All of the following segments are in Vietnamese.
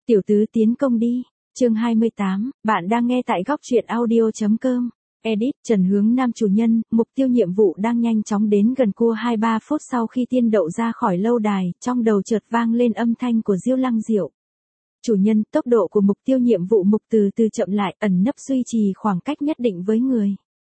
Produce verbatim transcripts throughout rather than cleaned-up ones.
Tiểu tứ tiến công đi. Chương hai mươi tám, bạn đang nghe tại góc truyện audio.com. Edit, Trần Hướng Nam chủ nhân, mục tiêu nhiệm vụ đang nhanh chóng đến gần cua hai ba phút sau khi tiên đậu ra khỏi lâu đài, trong đầu chợt vang lên âm thanh của Diêu Lăng Diệu. Chủ nhân, tốc độ của mục tiêu nhiệm vụ mục từ từ chậm lại, ẩn nấp duy trì khoảng cách nhất định với người.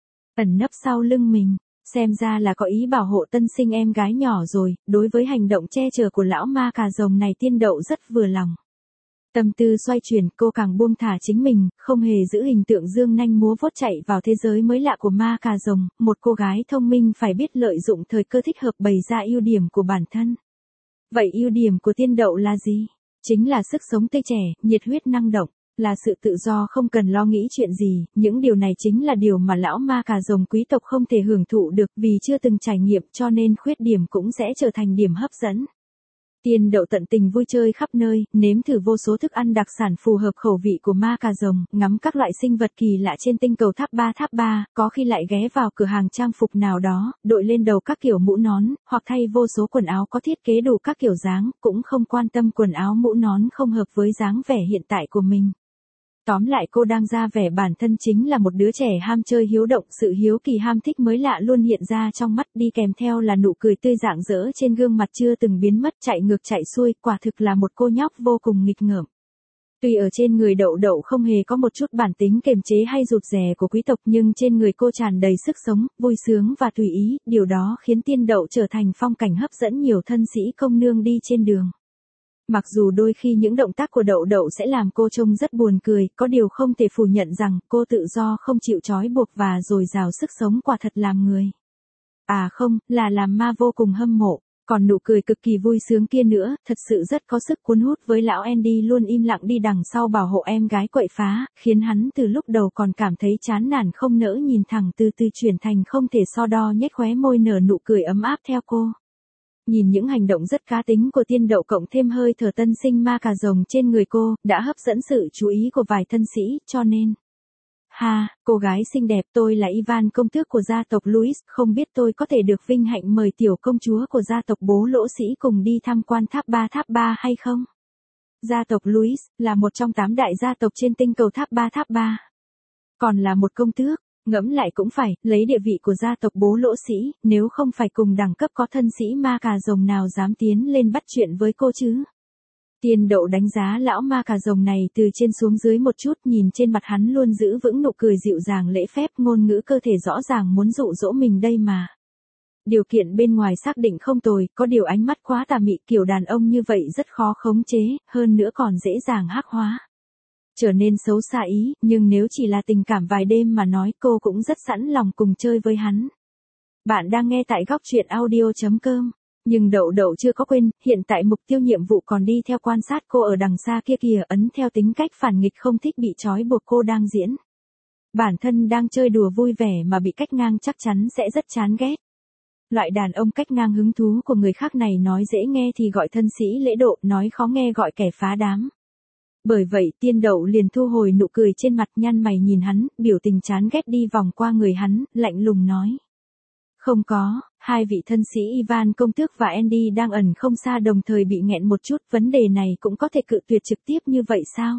Ẩn nấp sau lưng mình, xem ra là có ý bảo hộ tân sinh em gái nhỏ rồi, đối với hành động che chở của lão ma cà rồng này tiên đậu rất vừa lòng. Tâm tư xoay chuyển, cô càng buông thả chính mình, không hề giữ hình tượng dương nanh múa vuốt chạy vào thế giới mới lạ của ma cà rồng, một cô gái thông minh phải biết lợi dụng thời cơ thích hợp bày ra ưu điểm của bản thân. Vậy ưu điểm của tiên đậu là gì? Chính là sức sống tươi trẻ, nhiệt huyết năng động, là sự tự do không cần lo nghĩ chuyện gì, những điều này chính là điều mà lão ma cà rồng quý tộc không thể hưởng thụ được vì chưa từng trải nghiệm cho nên khuyết điểm cũng sẽ trở thành điểm hấp dẫn. Tiên đậu tận tình vui chơi khắp nơi, nếm thử vô số thức ăn đặc sản phù hợp khẩu vị của ma cà rồng, ngắm các loại sinh vật kỳ lạ trên tinh cầu tháp ba tháp ba, có khi lại ghé vào cửa hàng trang phục nào đó, đội lên đầu các kiểu mũ nón, hoặc thay vô số quần áo có thiết kế đủ các kiểu dáng, cũng không quan tâm quần áo mũ nón không hợp với dáng vẻ hiện tại của mình. Tóm lại cô đang ra vẻ bản thân chính là một đứa trẻ ham chơi hiếu động, sự hiếu kỳ ham thích mới lạ luôn hiện ra trong mắt, đi kèm theo là nụ cười tươi rạng rỡ trên gương mặt chưa từng biến mất, chạy ngược chạy xuôi, quả thực là một cô nhóc vô cùng nghịch ngợm. Tuy ở trên người đậu đậu không hề có một chút bản tính kiềm chế hay rụt rè của quý tộc nhưng trên người cô tràn đầy sức sống, vui sướng và tùy ý, điều đó khiến tiên đậu trở thành phong cảnh hấp dẫn nhiều thân sĩ công nương đi trên đường. Mặc dù đôi khi những động tác của đậu đậu sẽ làm cô trông rất buồn cười, có điều không thể phủ nhận rằng cô tự do không chịu trói buộc và dồi dào sức sống quả thật làm người. À không, là làm ma vô cùng hâm mộ, còn nụ cười cực kỳ vui sướng kia nữa, thật sự rất có sức cuốn hút với lão Andy luôn im lặng đi đằng sau bảo hộ em gái quậy phá, khiến hắn từ lúc đầu còn cảm thấy chán nản không nỡ nhìn thẳng từ từ chuyển thành không thể so đo nhếch khóe môi nở nụ cười ấm áp theo cô. Nhìn những hành động rất cá tính của tiên đậu cộng thêm hơi thở tân sinh ma cà rồng trên người cô, đã hấp dẫn sự chú ý của vài thân sĩ, cho nên. Ha, cô gái xinh đẹp, tôi là Ivan công tước của gia tộc Louis, không biết tôi có thể được vinh hạnh mời tiểu công chúa của gia tộc bố lỗ sĩ cùng đi tham quan tháp ba tháp ba hay không? Gia tộc Louis, là một trong tám đại gia tộc trên tinh cầu tháp ba tháp ba. Còn là một công tước. Ngẫm lại cũng phải, lấy địa vị của gia tộc bố lỗ sĩ, nếu không phải cùng đẳng cấp có thân sĩ ma cà rồng nào dám tiến lên bắt chuyện với cô chứ. Tiên đậu đánh giá lão ma cà rồng này từ trên xuống dưới một chút, nhìn trên mặt hắn luôn giữ vững nụ cười dịu dàng lễ phép, ngôn ngữ cơ thể rõ ràng muốn dụ dỗ mình đây mà. Điều kiện bên ngoài xác định không tồi, có điều ánh mắt quá tà mị, kiểu đàn ông như vậy rất khó khống chế, hơn nữa còn dễ dàng hắc hóa. Trở nên xấu xa ý, nhưng nếu chỉ là tình cảm vài đêm mà nói cô cũng rất sẵn lòng cùng chơi với hắn. Bạn đang nghe tại góc truyện audio.com. Nhưng đậu đậu chưa có quên, hiện tại mục tiêu nhiệm vụ còn đi theo quan sát cô ở đằng xa kia kìa, ấn theo tính cách phản nghịch không thích bị trói buộc cô đang diễn. Bản thân đang chơi đùa vui vẻ mà bị cách ngang chắc chắn sẽ rất chán ghét. Loại đàn ông cách ngang hứng thú của người khác này nói dễ nghe thì gọi thân sĩ lễ độ, nói khó nghe gọi kẻ phá đám. Bởi vậy tiên đậu liền thu hồi nụ cười trên mặt, nhăn mày nhìn hắn, biểu tình chán ghét đi vòng qua người hắn, lạnh lùng nói. Không có, hai vị thân sĩ Ivan công tước và Andy đang ẩn không xa đồng thời bị nghẹn một chút, vấn đề này cũng có thể cự tuyệt trực tiếp như vậy sao?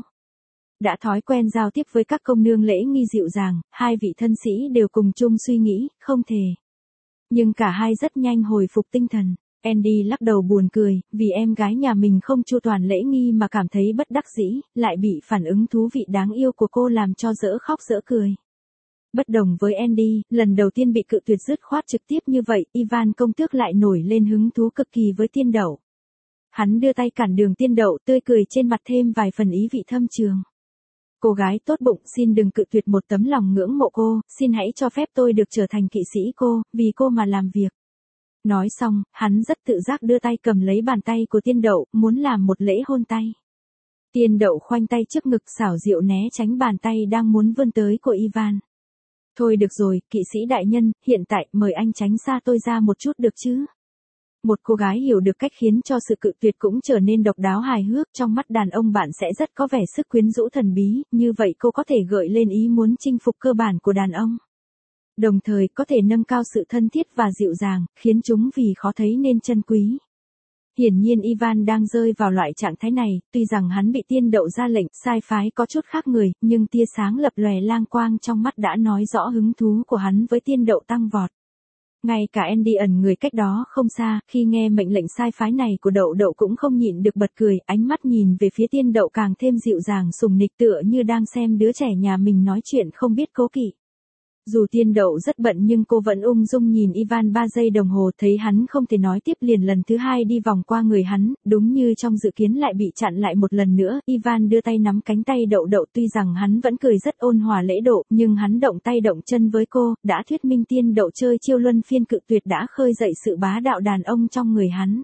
Đã thói quen giao tiếp với các công nương lễ nghi dịu dàng, hai vị thân sĩ đều cùng chung suy nghĩ, không thể. Nhưng cả hai rất nhanh hồi phục tinh thần. Andy lắc đầu buồn cười, vì em gái nhà mình không chu toàn lễ nghi mà cảm thấy bất đắc dĩ, lại bị phản ứng thú vị đáng yêu của cô làm cho dở khóc dở cười. Bất đồng với Andy, lần đầu tiên bị cự tuyệt dứt khoát trực tiếp như vậy, Ivan công tước lại nổi lên hứng thú cực kỳ với tiên đậu. Hắn đưa tay cản đường tiên đậu, tươi cười trên mặt thêm vài phần ý vị thâm trường. Cô gái tốt bụng, xin đừng cự tuyệt một tấm lòng ngưỡng mộ cô, xin hãy cho phép tôi được trở thành kỵ sĩ cô, vì cô mà làm việc. Nói xong, hắn rất tự giác đưa tay cầm lấy bàn tay của tiên đậu, muốn làm một lễ hôn tay. Tiên đậu khoanh tay trước ngực xảo diệu né tránh bàn tay đang muốn vươn tới của Ivan. Thôi được rồi, kỵ sĩ đại nhân, hiện tại mời anh tránh xa tôi ra một chút được chứ. Một cô gái hiểu được cách khiến cho sự cự tuyệt cũng trở nên độc đáo hài hước, trong mắt đàn ông bạn sẽ rất có vẻ sức quyến rũ thần bí, như vậy cô có thể gợi lên ý muốn chinh phục cơ bản của đàn ông. Đồng thời có thể nâng cao sự thân thiết và dịu dàng, khiến chúng vì khó thấy nên chân quý. Hiển nhiên Ivan đang rơi vào loại trạng thái này, tuy rằng hắn bị tiên đậu ra lệnh sai phái có chút khác người, nhưng tia sáng lập lòe lang quang trong mắt đã nói rõ hứng thú của hắn với tiên đậu tăng vọt. Ngay cả Andy ẩn người cách đó không xa, khi nghe mệnh lệnh sai phái này của đậu đậu cũng không nhịn được bật cười, ánh mắt nhìn về phía tiên đậu càng thêm dịu dàng sùng nịch tựa như đang xem đứa trẻ nhà mình nói chuyện không biết cố kỵ. Dù tiên đậu rất bận nhưng cô vẫn ung dung nhìn Ivan ba giây đồng hồ, thấy hắn không thể nói tiếp liền lần thứ hai đi vòng qua người hắn, đúng như trong dự kiến lại bị chặn lại một lần nữa. Ivan đưa tay nắm cánh tay đậu đậu, tuy rằng hắn vẫn cười rất ôn hòa lễ độ, nhưng hắn động tay động chân với cô, đã thuyết minh tiên đậu chơi chiêu luân phiên cự tuyệt đã khơi dậy sự bá đạo đàn ông trong người hắn.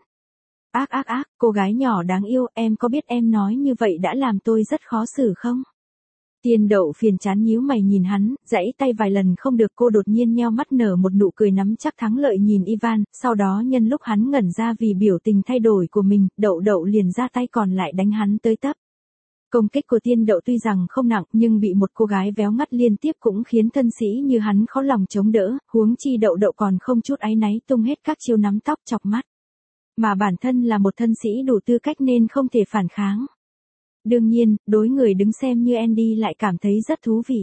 Ác ác ác, cô gái nhỏ đáng yêu, em có biết em nói như vậy đã làm tôi rất khó xử không? Tiên đậu phiền chán nhíu mày nhìn hắn, giãy tay vài lần không được, cô đột nhiên nheo mắt nở một nụ cười nắm chắc thắng lợi nhìn Ivan, sau đó nhân lúc hắn ngẩn ra vì biểu tình thay đổi của mình, đậu đậu liền ra tay còn lại đánh hắn tới tấp. Công kích của tiên đậu tuy rằng không nặng nhưng bị một cô gái véo ngắt liên tiếp cũng khiến thân sĩ như hắn khó lòng chống đỡ, huống chi đậu đậu còn không chút áy náy tung hết các chiêu nắm tóc chọc mắt. Mà bản thân là một thân sĩ đủ tư cách nên không thể phản kháng. Đương nhiên, đối người đứng xem như Andy lại cảm thấy rất thú vị.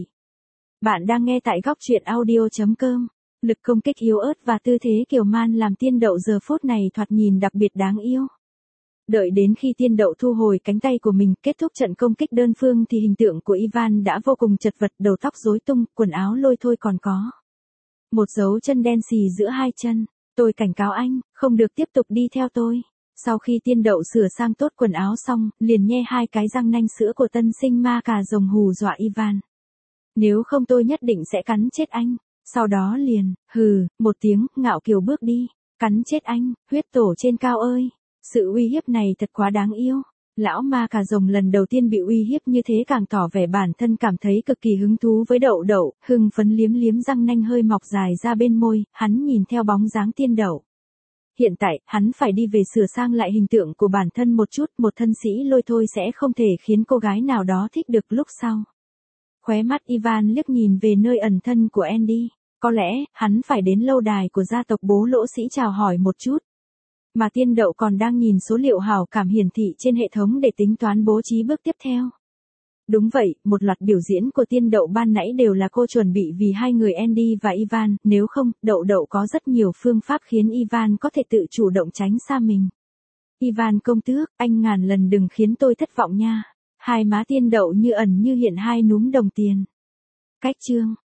Bạn đang nghe tại góc truyện audio chấm com. Lực công kích yếu ớt và tư thế kiều man làm tiên đậu giờ phút này thoạt nhìn đặc biệt đáng yêu. Đợi đến khi tiên đậu thu hồi cánh tay của mình, kết thúc trận công kích đơn phương thì hình tượng của Ivan đã vô cùng chật vật, đầu tóc rối tung, quần áo lôi thôi còn có một dấu chân đen xì giữa hai chân. Tôi cảnh cáo anh, không được tiếp tục đi theo tôi. Sau khi tiên đậu sửa sang tốt quần áo xong, liền nhe hai cái răng nanh sữa của tân sinh ma cà rồng hù dọa Ivan. Nếu không tôi nhất định sẽ cắn chết anh. Sau đó liền, hừ, một tiếng, ngạo kiều bước đi. Cắn chết anh, huyết tổ trên cao ơi. Sự uy hiếp này thật quá đáng yêu. Lão ma cà rồng lần đầu tiên bị uy hiếp như thế càng tỏ vẻ bản thân cảm thấy cực kỳ hứng thú với đậu đậu, hưng phấn liếm liếm răng nanh hơi mọc dài ra bên môi, hắn nhìn theo bóng dáng tiên đậu. Hiện tại, hắn phải đi về sửa sang lại hình tượng của bản thân một chút, một thân sĩ lôi thôi sẽ không thể khiến cô gái nào đó thích được lúc sau. Khóe mắt Ivan liếc nhìn về nơi ẩn thân của Andy, có lẽ, hắn phải đến lâu đài của gia tộc bố lỗ sĩ chào hỏi một chút. Mà tiên đậu còn đang nhìn số liệu hào cảm hiển thị trên hệ thống để tính toán bố trí bước tiếp theo. Đúng vậy, một loạt biểu diễn của tiên đậu ban nãy đều là cô chuẩn bị vì hai người Andy và Ivan, nếu không, đậu đậu có rất nhiều phương pháp khiến Ivan có thể tự chủ động tránh xa mình. Ivan công tước, anh ngàn lần đừng khiến tôi thất vọng nha. Hai má tiên đậu như ẩn như hiện hai núm đồng tiền. Cách chương.